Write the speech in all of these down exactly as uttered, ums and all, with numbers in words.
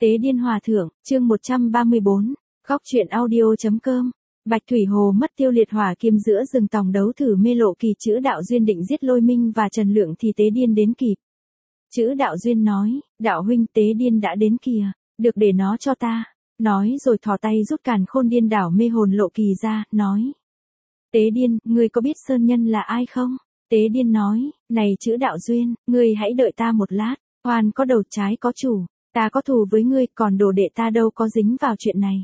Tế điên hòa thượng, chương một trăm ba mươi bốn, góc truyện audio.com. Bạch Thủy Hồ mất tiêu liệt hỏa kim giữa rừng tòng đấu thử mê lộ kỳ chữ đạo duyên định giết Lôi Minh và Trần Lượng thì Tế điên đến kịp. Chữ đạo duyên nói, đạo huynh Tế điên đã đến kìa, được để nó cho ta. Nói rồi thò tay rút càn khôn điên đảo mê hồn lộ kỳ ra, nói. Tế điên, ngươi có biết Sơn Nhân là ai không? Tế điên nói, này chữ đạo duyên, ngươi hãy đợi ta một lát, oan có đầu trái có chủ, ta có thù với ngươi, còn đồ đệ ta đâu có dính vào chuyện này.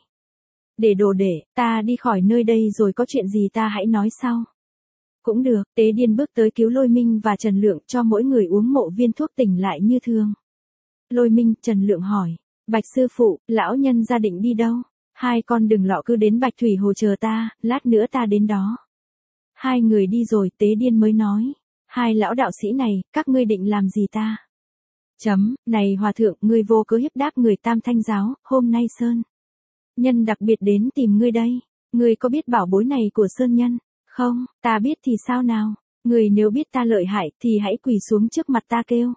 Để đồ đệ, ta đi khỏi nơi đây rồi có chuyện gì ta hãy nói sau. Cũng được, Tế điên bước tới cứu Lôi Minh và Trần Lượng cho mỗi người uống một viên thuốc tỉnh lại như thường. Lôi Minh, Trần Lượng hỏi, Bạch sư phụ, lão nhân gia định đi đâu? Hai con đừng lọ cứ đến Bạch Thủy Hồ chờ ta, lát nữa ta đến đó. Hai người đi rồi, Tế điên mới nói, hai lão đạo sĩ này, các ngươi định làm gì ta? Chấm, này hòa thượng, ngươi vô cớ hiếp đáp người Tam Thanh giáo, hôm nay Sơn Nhân đặc biệt đến tìm ngươi đây. Ngươi có biết bảo bối này của Sơn Nhân? Không, ta biết thì sao nào? Ngươi nếu biết ta lợi hại thì hãy quỳ xuống trước mặt ta kêu.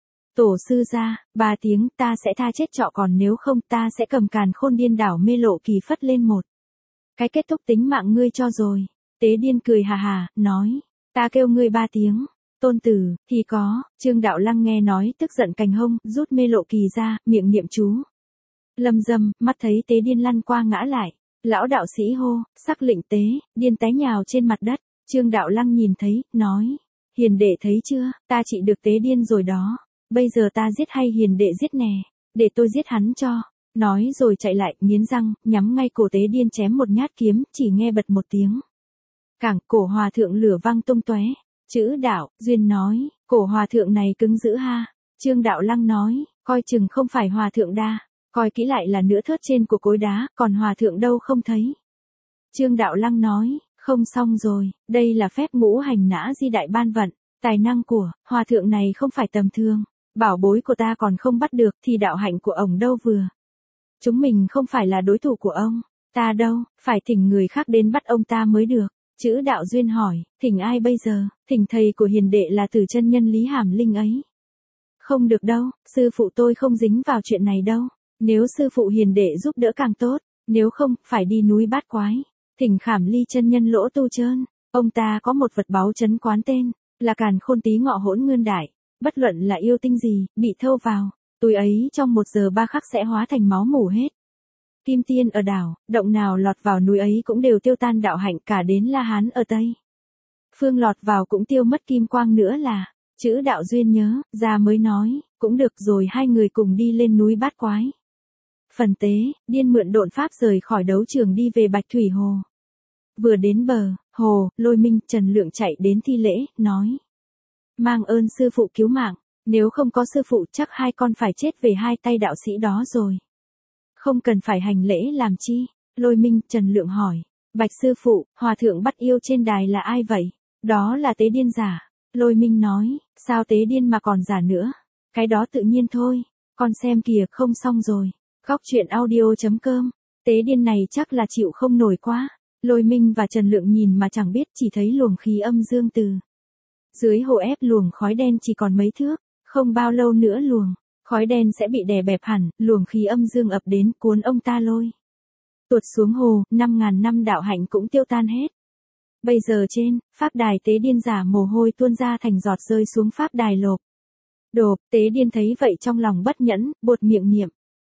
Tổ sư ra, ba tiếng ta sẽ tha chết trọ, còn nếu không ta sẽ cầm càn khôn điên đảo mê lộ kỳ phất lên một cái kết thúc tính mạng ngươi cho rồi. Tế điên cười hà hà, nói, ta kêu ngươi ba tiếng. Tôn tử, thì có, Trương Đạo Lăng nghe nói tức giận cành hông, rút mê lộ kỳ ra, miệng niệm chú. Lâm dâm, mắt thấy Tế điên lăn qua ngã lại. Lão đạo sĩ hô, sắc lệnh Tế, điên té nhào trên mặt đất. Trương Đạo Lăng nhìn thấy, nói, hiền đệ thấy chưa, ta trị được Tế điên rồi đó. Bây giờ ta giết hay hiền đệ giết nè, để tôi giết hắn cho. Nói rồi chạy lại, nghiến răng, nhắm ngay cổ Tế điên chém một nhát kiếm, chỉ nghe bật một tiếng. Cảng, cổ hòa thượng lửa văng tung tóe. Chữ đạo, duyên nói, cổ hòa thượng này cứng dữ ha. Trương Đạo Lăng nói, coi chừng không phải hòa thượng đa, coi kỹ lại là nửa thớt trên của cối đá, còn hòa thượng đâu không thấy. Trương Đạo Lăng nói, không xong rồi, đây là phép ngũ hành nã di đại ban vận, tài năng của hòa thượng này không phải tầm thường. Bảo bối của ta còn không bắt được thì đạo hạnh của ổng đâu vừa. Chúng mình không phải là đối thủ của ông, ta đâu, phải thỉnh người khác đến bắt ông ta mới được. Chữ đạo duyên hỏi, thỉnh ai bây giờ? Thỉnh thầy của hiền đệ là Tử chân nhân Lý Hàm Linh ấy. Không được đâu, sư phụ tôi không dính vào chuyện này đâu. Nếu sư phụ hiền đệ giúp đỡ càng tốt, nếu không, phải đi núi Bát Quái. Thỉnh Khảm Ly chân nhân Lỗ Tu Trơn, ông ta có một vật báu trấn quán tên là càn khôn tí ngọ hỗn nguyên đại. Bất luận là yêu tinh gì, bị thâu vào, túi ấy trong một giờ ba khắc sẽ hóa thành máu mủ hết. Kim tiên ở đảo, động nào lọt vào núi ấy cũng đều tiêu tan đạo hạnh, cả đến La Hán ở Tây phương lọt vào cũng tiêu mất kim quang nữa là. Chữ đạo duyên nhớ, ra mới nói, cũng được rồi, hai người cùng đi lên núi Bát Quái. Phần Tế, điên mượn độn pháp rời khỏi đấu trường đi về Bạch Thủy Hồ. Vừa đến bờ hồ, Lôi Minh, Trần Lượng chạy đến thi lễ, nói. Mang ơn sư phụ cứu mạng, nếu không có sư phụ chắc hai con phải chết về hai tay đạo sĩ đó rồi. Không cần phải hành lễ làm chi? Lôi Minh, Trần Lượng hỏi. Bạch sư phụ, hòa thượng bắt yêu trên đài là ai vậy? Đó là Tế điên giả. Lôi Minh nói, sao Tế điên mà còn giả nữa? Cái đó tự nhiên thôi, con xem kìa, không xong rồi. Góc truyện audio.com, Tế điên này chắc là chịu không nổi quá. Lôi Minh và Trần Lượng nhìn mà chẳng biết, chỉ thấy luồng khí âm dương từ dưới hồ ép luồng khói đen chỉ còn mấy thước, không bao lâu nữa luồng khói đen sẽ bị đè bẹp hẳn, luồng khí âm dương ập đến cuốn ông ta lôi tuột xuống hồ, năm ngàn năm đạo hạnh cũng tiêu tan hết. Bây giờ trên pháp đài Tế điên giả mồ hôi tuôn ra thành giọt rơi xuống pháp đài lộp độp. Tế điên thấy vậy trong lòng bất nhẫn, buột miệng niệm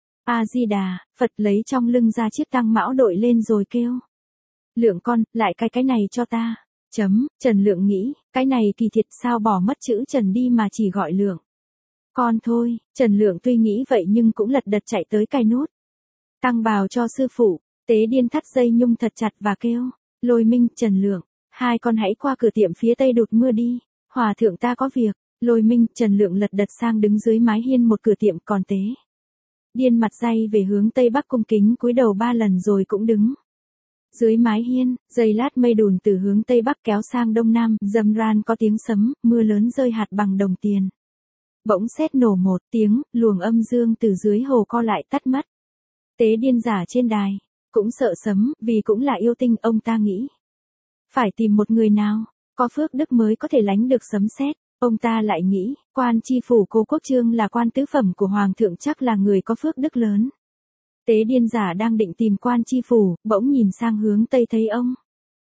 A Di Đà Phật, lấy trong lưng ra chiếc tăng mão đội lên rồi kêu. Lượng con, lại cái cái này cho ta. Chấm, Trần Lượng nghĩ, cái này kỳ thiệt, sao bỏ mất chữ Trần đi mà chỉ gọi Lượng con thôi. Trần Lượng tuy nghĩ vậy nhưng cũng lật đật chạy tới cài nút tăng bào cho sư phụ. Tế điên thắt dây nhung thật chặt và kêu, Lôi Minh, Trần Lượng, hai con hãy qua cửa tiệm phía tây đụt mưa đi, hòa thượng ta có việc. Lôi Minh, Trần Lượng lật đật sang đứng dưới mái hiên một cửa tiệm, còn Tế điên mặt day về hướng tây bắc cung kính cúi đầu ba lần rồi cũng đứng dưới mái hiên. Giây lát mây đùn từ hướng tây bắc kéo sang đông nam, rầm ran có tiếng sấm, mưa lớn rơi hạt bằng đồng tiền. Bỗng sét nổ một tiếng, luồng âm dương từ dưới hồ co lại tắt mất. Tế điên giả trên đài cũng sợ sấm, vì cũng là yêu tinh, ông ta nghĩ phải tìm một người nào có phước đức mới có thể lánh được sấm sét. Ông ta lại nghĩ, quan tri phủ Cố Quốc Trương là quan tứ phẩm của hoàng thượng chắc là người có phước đức lớn. Tế điên giả đang định tìm quan tri phủ, bỗng nhìn sang hướng tây thấy ông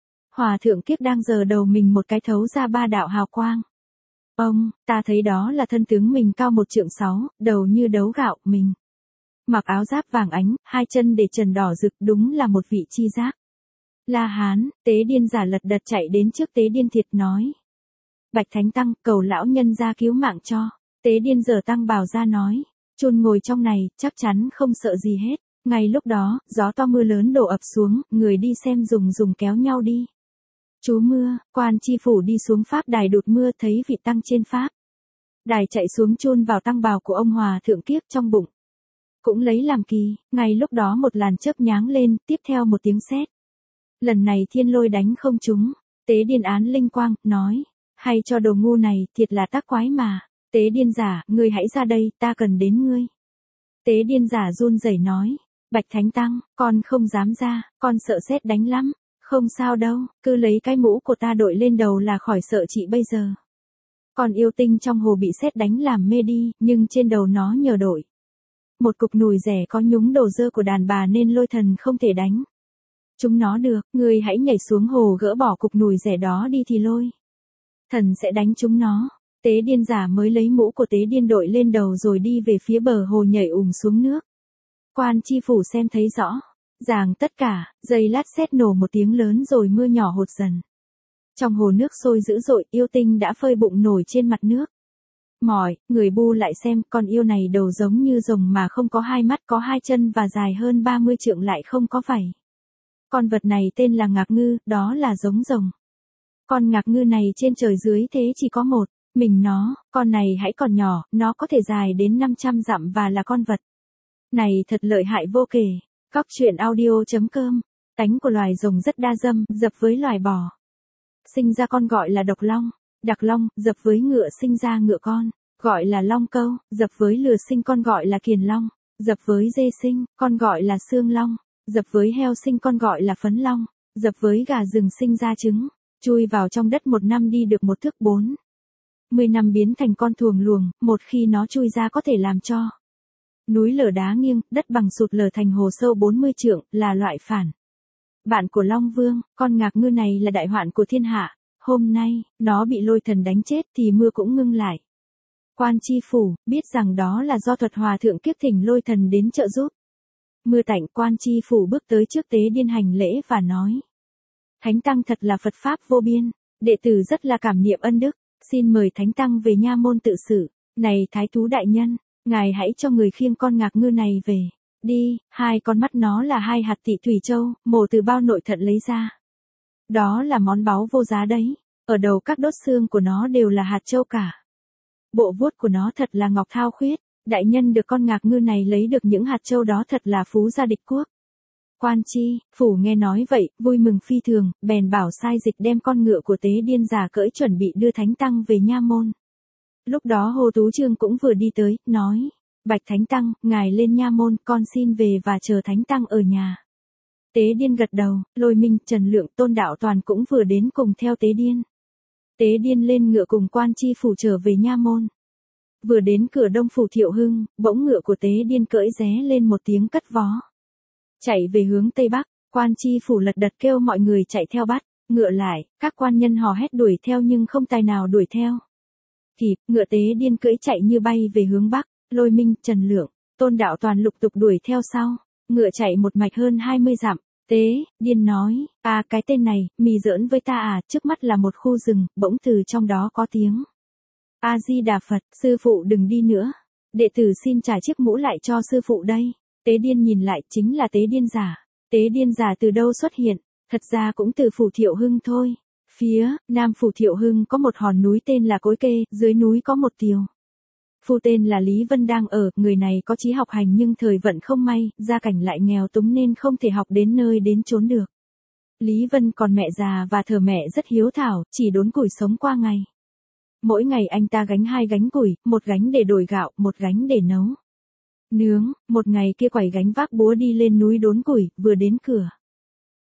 Hòa thượng Kiếp đang giơ đầu mình một cái thấu ra ba đạo hào quang. Ông, ta thấy đó là thân tướng mình cao một trượng sáu, đầu như đấu gạo, mình mặc áo giáp vàng ánh, hai chân để trần đỏ rực, đúng là một vị chi giác. La Hán, tế điên giả lật đật chạy đến trước tế điên thiệt nói. Bạch Thánh Tăng, cầu lão nhân ra cứu mạng cho. Tế điên giở tăng bào ra nói. Chôn ngồi trong này, chắc chắn không sợ gì hết. Ngay lúc đó, gió to mưa lớn đổ ập xuống, người đi xem dùng dùng kéo nhau đi. Chú mưa, quan tri phủ đi xuống pháp đài đụt mưa thấy vị tăng trên pháp đài chạy xuống chôn vào tăng bào của ông Hòa thượng Kiếp trong bụng. Cũng lấy làm kỳ, ngay lúc đó một làn chớp nháng lên, tiếp theo một tiếng sét. Lần này thiên lôi đánh không trúng. Tế điên án linh quang, nói. Hay cho đồ ngu này, thiệt là tác quái mà. Tế điên giả, ngươi hãy ra đây, ta cần đến ngươi. Tế điên giả run rẩy nói. Bạch Thánh Tăng, con không dám ra, con sợ sét đánh lắm. Không sao đâu, cứ lấy cái mũ của ta đội lên đầu là khỏi sợ chị bây giờ. Còn yêu tinh trong hồ bị sét đánh làm mê đi, nhưng trên đầu nó nhờ đội một cục nùi rẻ có nhúng đồ dơ của đàn bà nên lôi thần không thể đánh chúng nó được. Ngươi hãy nhảy xuống hồ gỡ bỏ cục nùi rẻ đó đi thì lôi thần sẽ đánh chúng nó. Tế điên giả mới lấy mũ của tế điên đội lên đầu rồi đi về phía bờ hồ nhảy ùm xuống nước. Quan tri phủ xem thấy rõ ràng tất cả, giây lát sét nổ một tiếng lớn rồi mưa nhỏ hột dần. Trong hồ nước sôi dữ dội, yêu tinh đã phơi bụng nổi trên mặt nước. Mỏi, người bu lại xem, con yêu này đầu giống như rồng mà không có hai mắt, có hai chân và dài hơn ba mươi trượng lại không có vảy. Con vật này tên là ngạc ngư, đó là giống rồng. Con ngạc ngư này trên trời dưới thế chỉ có một mình nó, con này hãy còn nhỏ, nó có thể dài đến năm trăm dặm và là con vật này thật lợi hại vô kể. Góc truyện audio.com. Tánh của loài rồng rất đa dâm, dập với loài bò sinh ra con gọi là độc long, đặc long, dập với ngựa sinh ra ngựa con, gọi là long câu, dập với lừa sinh con gọi là kiền long, dập với dê sinh, con gọi là xương long, dập với heo sinh con gọi là phấn long, dập với gà rừng sinh ra trứng, chui vào trong đất một năm đi được một thước bốn mươi năm biến thành con thuồng luồng, một khi nó chui ra có thể làm cho núi lở đá nghiêng, đất bằng sụt lở thành hồ sâu bốn mươi trượng, là loại phản bạn của Long Vương. Con ngạc ngư này là đại hoạn của thiên hạ. Hôm nay, nó bị lôi thần đánh chết thì mưa cũng ngưng lại. Quan tri phủ, biết rằng đó là do thuật Hòa thượng Kiếp thỉnh lôi thần đến trợ giúp. Mưa tạnh, quan tri phủ bước tới trước tế điên hành lễ và nói. Thánh Tăng thật là Phật Pháp vô biên, đệ tử rất là cảm niệm ân đức, xin mời Thánh Tăng về nha môn tự xử. Này Thái Thú đại nhân, ngài hãy cho người khiêng con ngạc ngư này về. Đi, hai con mắt nó là hai hạt tị thủy châu, mổ từ bao nội thận lấy ra. Đó là món báu vô giá đấy, ở đầu các đốt xương của nó đều là hạt châu cả. Bộ vuốt của nó thật là ngọc thao khuyết, đại nhân được con ngạc ngư này lấy được những hạt châu đó thật là phú gia địch quốc. Quan tri phủ nghe nói vậy, vui mừng phi thường, bèn bảo sai dịch đem con ngựa của tế điên giả cưỡi chuẩn bị đưa Thánh Tăng về nha môn. Lúc đó Hồ Tú Trương cũng vừa đi tới, nói. Bạch Thánh Tăng, ngài lên nha môn, con xin về và chờ Thánh Tăng ở nhà. Tế điên gật đầu, Lôi Minh, Trần Lượng, Tôn Đạo Toàn cũng vừa đến cùng theo tế điên. Tế điên lên ngựa cùng quan tri phủ trở về nha môn. Vừa đến cửa Đông phủ Thiệu Hưng, bỗng ngựa của tế điên cưỡi ré lên một tiếng cất vó. Chạy về hướng Tây Bắc, quan tri phủ lật đật kêu mọi người chạy theo bắt, ngựa lại, các quan nhân hò hét đuổi theo nhưng không tài nào đuổi theo kịp, ngựa tế điên cưỡi chạy như bay về hướng Bắc. Lôi Minh, Trần Lượng, Tôn Đạo Toàn lục tục đuổi theo sau, ngựa chạy một mạch hơn hai mươi dặm. Tế điên nói, à cái tên này, mì giỡn với ta à, trước mắt là một khu rừng, bỗng từ trong đó có tiếng. A Di Đà Phật, sư phụ đừng đi nữa, đệ tử xin trả chiếc mũ lại cho sư phụ đây. Tế điên nhìn lại, chính là tế điên giả. Tế điên giả từ đâu xuất hiện? Thật ra cũng từ phủ Thiệu Hưng thôi. Phía nam phủ Thiệu Hưng có một hòn núi tên là Cối Kê, dưới núi có một tiều phu tên là Lý Vân đang ở, người này có chí học hành nhưng thời vận không may, gia cảnh lại nghèo túng nên không thể học đến nơi đến chốn được. Lý Vân còn mẹ già và thờ mẹ rất hiếu thảo, chỉ đốn củi sống qua ngày. Mỗi ngày anh ta gánh hai gánh củi, một gánh để đổi gạo, một gánh để nấu nướng. Một ngày kia quẩy gánh vác búa đi lên núi đốn củi, vừa đến cửa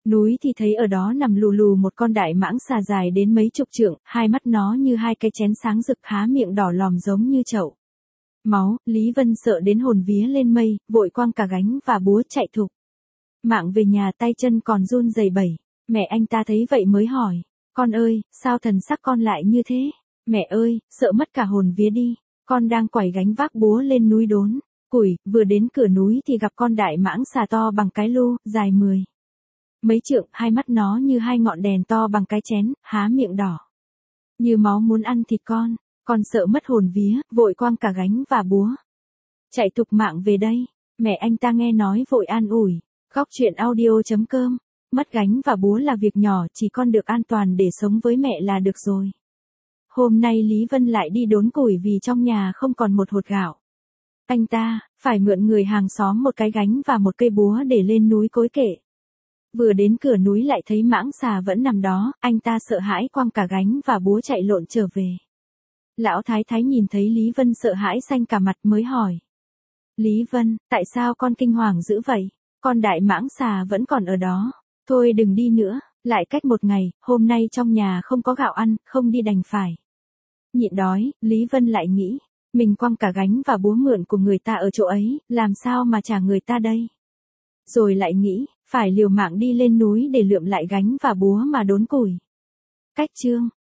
Núi thì thấy ở đó nằm lù lù một con đại mãng xà dài đến mấy chục trượng, hai mắt nó như hai cái chén sáng rực, há miệng đỏ lòm giống như chậu máu. Lý Vân sợ đến hồn vía lên mây, vội quăng cả gánh và búa chạy thục mạng về nhà, tay chân còn run rẩy bẩy. Mẹ anh ta thấy vậy mới hỏi, con ơi, sao thần sắc con lại như thế? Mẹ ơi, sợ mất cả hồn vía đi, con đang quẩy gánh vác búa lên núi đốn củi, vừa đến cửa núi thì gặp con đại mãng xà to bằng cái lu, dài mười mấy trượng, hai mắt nó như hai ngọn đèn to bằng cái chén, há miệng đỏ như máu muốn ăn thịt con. Con sợ mất hồn vía, vội quăng cả gánh và búa chạy thục mạng về đây. Mẹ anh ta nghe nói vội an ủi. Góc truyện audio chấm com. Mất gánh và búa là việc nhỏ, chỉ con được an toàn để sống với mẹ là được rồi. Hôm nay Lý Vân lại đi đốn củi vì trong nhà không còn một hột gạo. Anh ta phải mượn người hàng xóm một cái gánh và một cây búa để lên núi cối kệ. Vừa đến cửa núi lại thấy mãng xà vẫn nằm đó, anh ta sợ hãi quăng cả gánh và búa chạy lộn trở về. Lão Thái Thái nhìn thấy Lý Vân sợ hãi xanh cả mặt mới hỏi. Lý Vân, tại sao con kinh hoàng dữ vậy? Con đại mãng xà vẫn còn ở đó. Thôi đừng đi nữa, lại cách một ngày, hôm nay trong nhà không có gạo ăn, không đi đành phải nhịn đói. Lý Vân lại nghĩ, mình quăng cả gánh và búa mượn của người ta ở chỗ ấy, làm sao mà trả người ta đây? Rồi lại nghĩ, phải liều mạng đi lên núi để lượm lại gánh và búa mà đốn củi. Cách chương